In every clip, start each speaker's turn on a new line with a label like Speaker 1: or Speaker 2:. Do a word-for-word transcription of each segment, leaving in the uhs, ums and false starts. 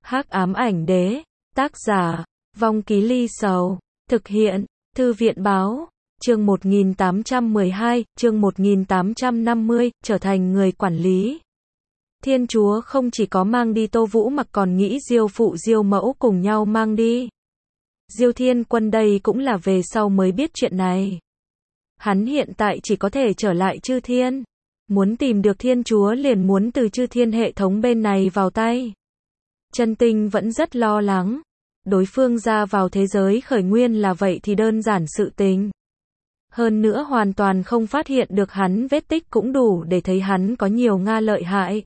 Speaker 1: Hắc ám ảnh đế, tác giả, Vong Ký Ly Sầu, thực hiện, Thư viện báo, chương một nghìn tám trăm mười hai, chương một nghìn tám trăm năm mươi, trở thành người quản lý. Thiên Chúa không chỉ có mang đi Tô Vũ Mặc còn nghĩ Diêu phụ Diêu mẫu cùng nhau mang đi. Diêu Thiên Quân đây cũng là về sau mới biết chuyện này. Hắn hiện tại chỉ có thể trở lại Chư Thiên. Muốn tìm được Thiên Chúa liền muốn từ Chư Thiên hệ thống bên này vào tay. Chân Tinh vẫn rất lo lắng. Đối phương ra vào thế giới khởi nguyên là vậy thì đơn giản sự tình. Hơn nữa hoàn toàn không phát hiện được hắn vết tích cũng đủ để thấy hắn có nhiều Nga lợi hại.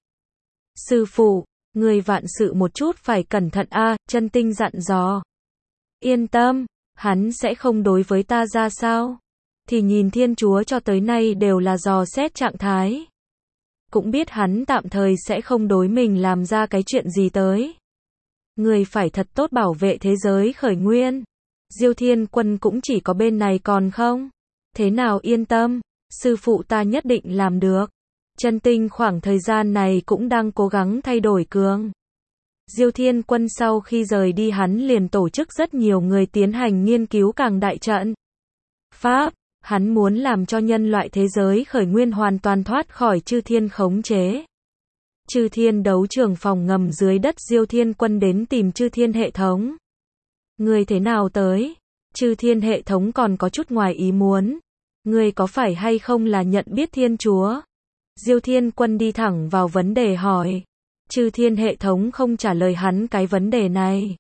Speaker 1: Sư phụ, người vạn sự một chút phải cẩn thận a, Chân Tinh dặn dò. Yên tâm, hắn sẽ không đối với ta ra sao. Thì nhìn Thiên Chúa cho tới nay đều là dò xét trạng thái. Cũng biết hắn tạm thời sẽ không đối mình làm ra cái chuyện gì tới. Người phải thật tốt bảo vệ thế giới khởi nguyên. Diêu Thiên Quân cũng chỉ có bên này còn không? Thế nào yên tâm, sư phụ ta nhất định làm được. Chân Tinh khoảng thời gian này cũng đang cố gắng thay đổi cường. Diêu Thiên Quân sau khi rời đi hắn liền tổ chức rất nhiều người tiến hành nghiên cứu càng đại trận. Pháp, hắn muốn làm cho nhân loại thế giới khởi nguyên hoàn toàn thoát khỏi Chư Thiên khống chế. Chư Thiên đấu trường phòng ngầm dưới đất Diêu Thiên Quân đến tìm Chư Thiên hệ thống. Người thế nào tới? Chư Thiên hệ thống còn có chút ngoài ý muốn. Người có phải hay không là nhận biết Thiên Chúa? Diêu Thiên Quân đi thẳng vào vấn đề hỏi. Chư Thiên hệ thống không trả lời hắn cái vấn đề này.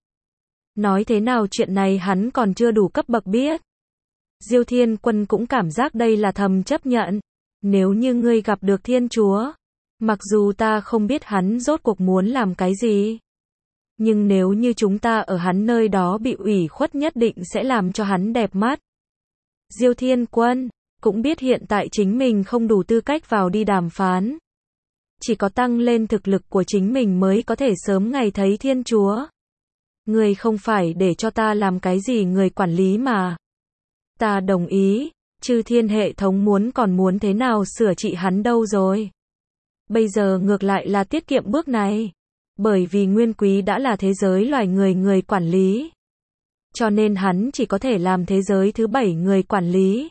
Speaker 1: Nói thế nào chuyện này hắn còn chưa đủ cấp bậc biết. Diêu Thiên Quân cũng cảm giác đây là thầm chấp nhận. Nếu như ngươi gặp được Thiên Chúa, mặc dù ta không biết hắn rốt cuộc muốn làm cái gì, nhưng nếu như chúng ta ở hắn nơi đó bị ủy khuất nhất định sẽ làm cho hắn đẹp mắt. Diêu Thiên Quân cũng biết hiện tại chính mình không đủ tư cách vào đi đàm phán. Chỉ có tăng lên thực lực của chính mình mới có thể sớm ngày thấy Thiên Chúa. Người không phải để cho ta làm cái gì người quản lý mà. Ta đồng ý, Chư Thiên hệ thống muốn còn muốn thế nào sửa trị hắn đâu rồi. Bây giờ ngược lại là tiết kiệm bước này. Bởi vì Nguyên Quý đã là thế giới loài người người quản lý. Cho nên hắn chỉ có thể làm thế giới thứ bảy người quản lý.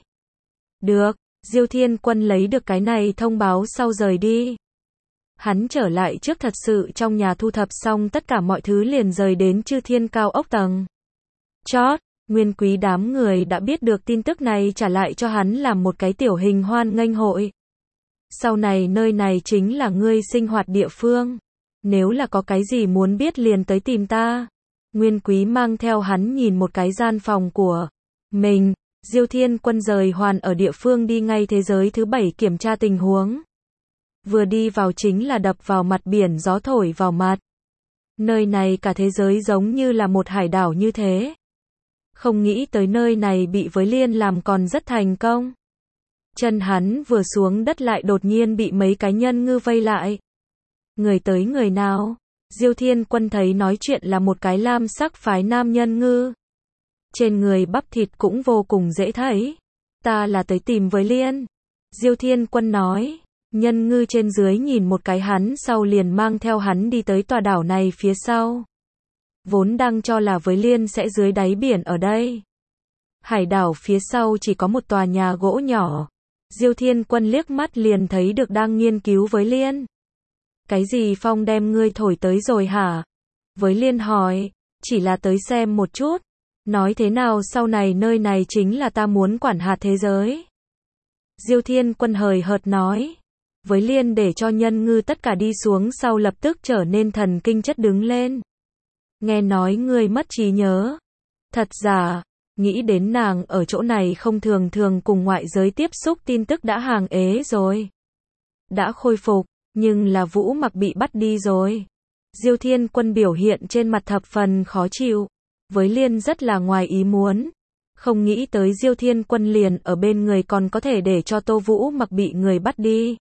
Speaker 1: Được, Diêu Thiên Quân lấy được cái này thông báo sau rời đi. Hắn trở lại trước thật sự trong nhà thu thập xong tất cả mọi thứ liền rời đến Chư Thiên cao ốc tầng chót. Nguyên Quý đám người đã biết được tin tức này trả lại cho hắn làm một cái tiểu hình hoan nghênh hội. Sau này nơi này chính là ngươi sinh hoạt địa phương. Nếu là có cái gì muốn biết liền tới tìm ta. Nguyên Quý mang theo hắn nhìn một cái gian phòng của mình. Diêu Thiên Quân rời hoàn ở địa phương đi ngay thế giới thứ bảy kiểm tra tình huống. Vừa đi vào chính là đập vào mặt biển gió thổi vào mặt. Nơi này cả thế giới giống như là một hải đảo như thế. Không nghĩ tới nơi này bị với Liên làm còn rất thành công. Chân hắn vừa xuống đất lại đột nhiên bị mấy cái nhân ngư vây lại. Người tới người nào? Diêu Thiên Quân thấy nói chuyện là một cái lam sắc phái nam nhân ngư. Trên người bắp thịt cũng vô cùng dễ thấy. Ta là tới tìm với Liên. Diêu Thiên Quân nói. Nhân ngư trên dưới nhìn một cái hắn sau liền mang theo hắn đi tới tòa đảo này phía sau. Vốn đang cho là với Liên sẽ dưới đáy biển ở đây. Hải đảo phía sau chỉ có một tòa nhà gỗ nhỏ. Diêu Thiên Quân liếc mắt liền thấy được đang nghiên cứu với Liên. Cái gì phong đem ngươi thổi tới rồi hả? Với Liên hỏi, chỉ là tới xem một chút. Nói thế nào sau này nơi này chính là ta muốn quản hạt thế giới. Diêu Thiên Quân hời hợt nói. Với Liên để cho nhân ngư tất cả đi xuống sau lập tức trở nên thần kinh chất đứng lên. Nghe nói ngươi mất trí nhớ. Thật giả, nghĩ đến nàng ở chỗ này không thường thường cùng ngoại giới tiếp xúc tin tức đã hàng ế rồi. Đã khôi phục, nhưng là Vũ Mặc bị bắt đi rồi. Diêu Thiên Quân biểu hiện trên mặt thập phần khó chịu. Với Liên rất là ngoài ý muốn. Không nghĩ tới Diêu Thiên Quân liền ở bên người còn có thể để cho Tô Vũ Mặc bị người bắt đi.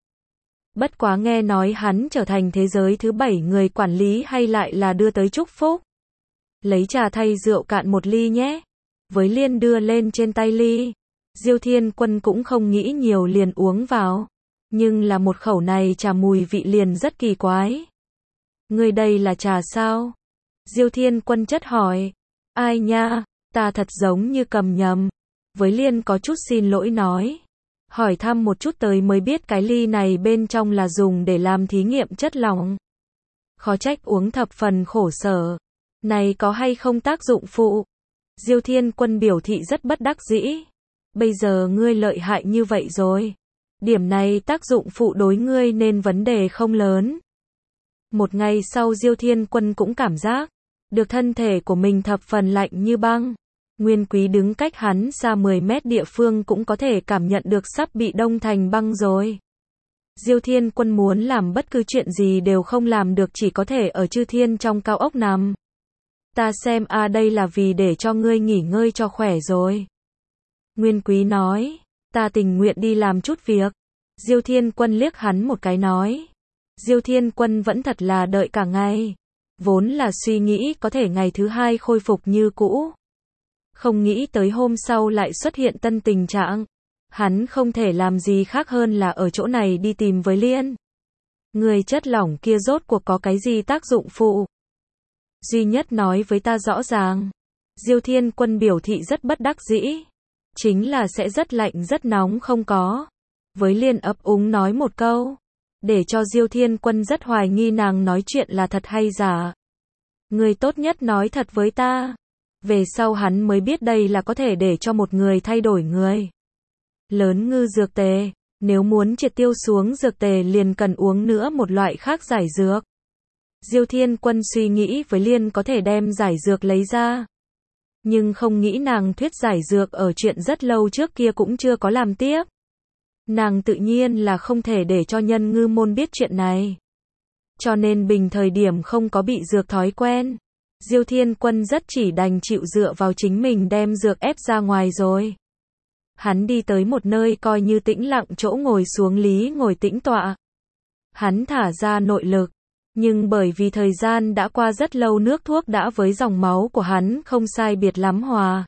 Speaker 1: Bất quá nghe nói hắn trở thành thế giới thứ bảy người quản lý hay lại là đưa tới chúc phúc. Lấy trà thay rượu cạn một ly nhé. Với Liên đưa lên trên tay ly. Diêu Thiên Quân cũng không nghĩ nhiều liền uống vào. Nhưng là một khẩu này trà mùi vị liền rất kỳ quái. Người đây là trà sao? Diêu Thiên Quân chất hỏi. Ai nha, ta thật giống như cầm nhầm. Với Liên có chút xin lỗi nói. Hỏi thăm một chút tới mới biết cái ly này bên trong là dùng để làm thí nghiệm chất lỏng. Khó trách uống thập phần khổ sở. Này có hay không tác dụng phụ? Diêu Thiên Quân biểu thị rất bất đắc dĩ. Bây giờ ngươi lợi hại như vậy rồi. Điểm này tác dụng phụ đối ngươi nên vấn đề không lớn. Một ngày sau Diêu Thiên Quân cũng cảm giác được thân thể của mình thập phần lạnh như băng. Nguyên Quý đứng cách hắn xa mười mét địa phương cũng có thể cảm nhận được sắp bị đông thành băng rồi. Diêu Thiên Quân muốn làm bất cứ chuyện gì đều không làm được, chỉ có thể ở chư thiên trong cao ốc nằm. Ta xem a à, đây là vì để cho ngươi nghỉ ngơi cho khỏe rồi. Nguyên Quý nói, ta tình nguyện đi làm chút việc. Diêu Thiên Quân liếc hắn một cái nói. Diêu Thiên Quân vẫn thật là đợi cả ngày. Vốn là suy nghĩ có thể ngày thứ hai khôi phục như cũ. Không nghĩ tới hôm sau lại xuất hiện tân tình trạng. Hắn không thể làm gì khác hơn là ở chỗ này đi tìm với Liên. Người chất lỏng kia rốt cuộc có cái gì tác dụng phụ? Duy nhất nói với ta rõ ràng. Diêu Thiên Quân biểu thị rất bất đắc dĩ. Chính là sẽ rất lạnh rất nóng không có. Với Liên ấp úng nói một câu. Để cho Diêu Thiên Quân rất hoài nghi nàng nói chuyện là thật hay giả. Người tốt nhất nói thật với ta. Về sau hắn mới biết đây là có thể để cho một người thay đổi người. Lớn ngư dược tề. Nếu muốn triệt tiêu xuống dược tề liền cần uống nữa một loại khác giải dược. Diêu Thiên Quân suy nghĩ với Liên có thể đem giải dược lấy ra. Nhưng không nghĩ nàng thuyết giải dược ở chuyện rất lâu trước kia cũng chưa có làm tiếp. Nàng tự nhiên là không thể để cho nhân ngư môn biết chuyện này. Cho nên bình thời điểm không có bị dược thói quen. Diêu Thiên Quân rất chỉ đành chịu dựa vào chính mình đem dược ép ra ngoài rồi. Hắn đi tới một nơi coi như tĩnh lặng chỗ ngồi xuống lý ngồi tĩnh tọa. Hắn thả ra nội lực. Nhưng bởi vì thời gian đã qua rất lâu nước thuốc đã với dòng máu của hắn không sai biệt lắm hòa.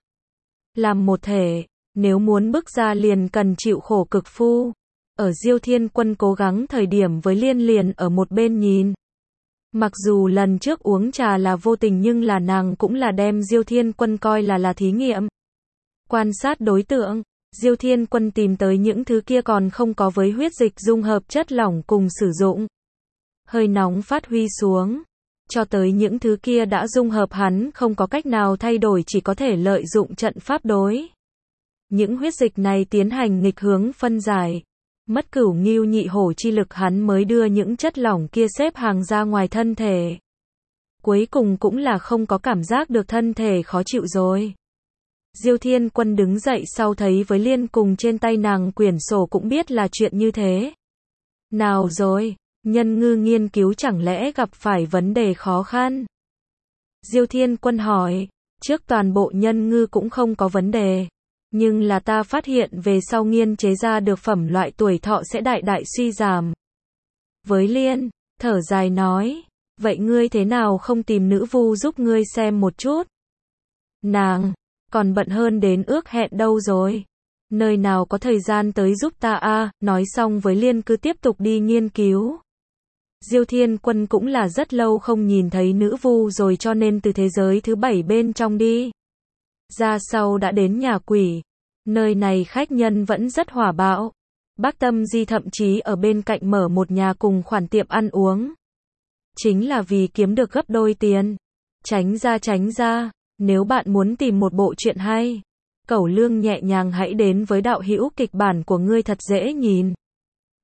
Speaker 1: Làm một thể, nếu muốn bước ra liền cần chịu khổ cực phu. Ở Diêu Thiên Quân cố gắng thời điểm với Liên liền ở một bên nhìn. Mặc dù lần trước uống trà là vô tình nhưng là nàng cũng là đem Diêu Thiên Quân coi là là thí nghiệm. Quan sát đối tượng, Diêu Thiên Quân tìm tới những thứ kia còn không có với huyết dịch dung hợp chất lỏng cùng sử dụng. Hơi nóng phát huy xuống. Cho tới những thứ kia đã dung hợp hắn không có cách nào thay đổi, chỉ có thể lợi dụng trận pháp đối. Những huyết dịch này tiến hành nghịch hướng phân giải. Mất cửu ngưu nhị hổ chi lực hắn mới đưa những chất lỏng kia xếp hàng ra ngoài thân thể. Cuối cùng cũng là không có cảm giác được thân thể khó chịu rồi. Diêu Thiên Quân đứng dậy sau thấy với Liên cùng trên tay nàng quyển sổ cũng biết là chuyện như thế. Nào rồi, nhân ngư nghiên cứu chẳng lẽ gặp phải vấn đề khó khăn? Diêu Thiên Quân hỏi, trước toàn bộ nhân ngư cũng không có vấn đề. Nhưng là ta phát hiện về sau nghiên chế ra được phẩm loại tuổi thọ sẽ đại đại suy giảm. Với Liên, thở dài nói, vậy ngươi thế nào không tìm nữ vu giúp ngươi xem một chút? Nàng, còn bận hơn đến ước hẹn đâu rồi? Nơi nào có thời gian tới giúp ta a? Nói xong với Liên cứ tiếp tục đi nghiên cứu. Diêu Thiên Quân cũng là rất lâu không nhìn thấy nữ vu rồi cho nên từ thế giới thứ bảy bên trong đi. Ra sau đã đến nhà quỷ. Nơi này khách nhân vẫn rất hòa bạo. Bác Tâm Di thậm chí ở bên cạnh mở một nhà cùng khoản tiệm ăn uống. Chính là vì kiếm được gấp đôi tiền. Tránh ra tránh ra. Nếu bạn muốn tìm một bộ truyện hay, Cẩu Lương nhẹ nhàng hãy đến với đạo hữu kịch bản của ngươi thật dễ nhìn.